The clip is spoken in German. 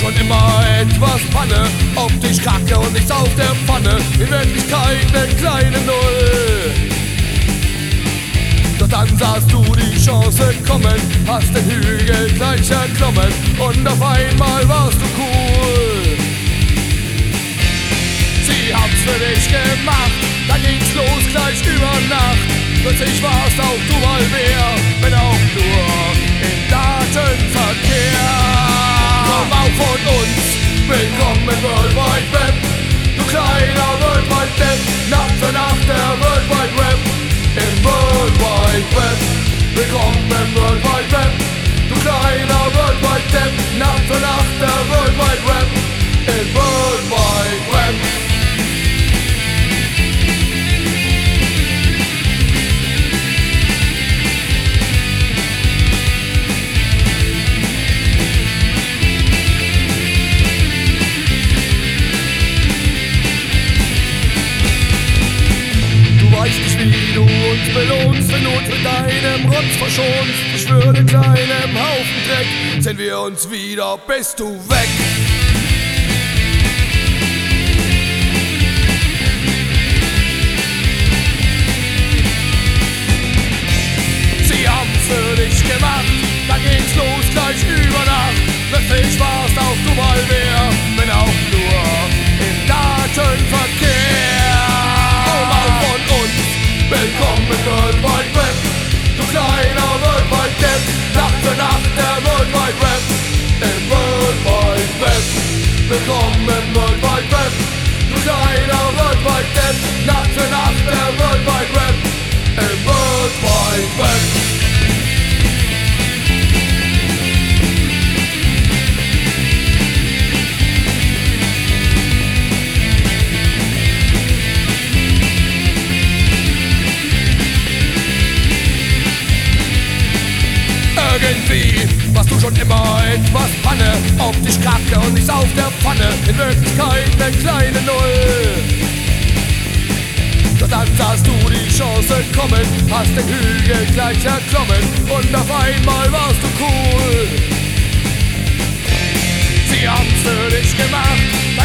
schon immer etwas Panne, optisch Kacke und nichts auf der Pfanne, in Wirklichkeit ne kleine Null. Doch dann sahst du die Chance kommen, hast den Hügel gleich erklommen und auf einmal warst du cool. Sie haben's für dich gemacht, dann ging's los gleich über Nacht. Plötzlich warst auch du mal wer, wenn auch nur im Datenverkehr. Komm auch von uns, willkommen im World Wide Web. Du kleiner World Wide Web, Nacht für Nacht der World Wide Web. Im World Wide Web, willkommen im World Wide Web. Du kleiner World Wide Web, Nacht für Nacht der World Wide Web. Im World Wide Web. Wie du uns belohnst, wenn du uns mit deinem Rotz verschonst. Ich schwöre kleinem Haufen Dreck, sehen wir uns wieder, bist du weg. Sie haben's für dich gemacht, dann ging's los gleich über Nacht. Plötzlich warst auch du mal wer, wenn auch nur im Datenverkehr. Komm auch von uns, willkommen im World Wide Web. Du kleiner World Wide Web, Nacht für Nacht der World Wide Web. Im World Wide Web, willkommen im World Wide Web. Du kleiner World Wide Web, Nacht für Nacht der World Wide Web. Im World Wide Web. Irgendwie warst du schon immer etwas Panne, optisch Kacke und nichts auf der Pfanne, in Wirklichkeit ne kleine Null. Doch dann sahst du die Chance kommen, hast den Hügel gleich erklommen und auf einmal warst du cool. Sie haben's für dich gemacht,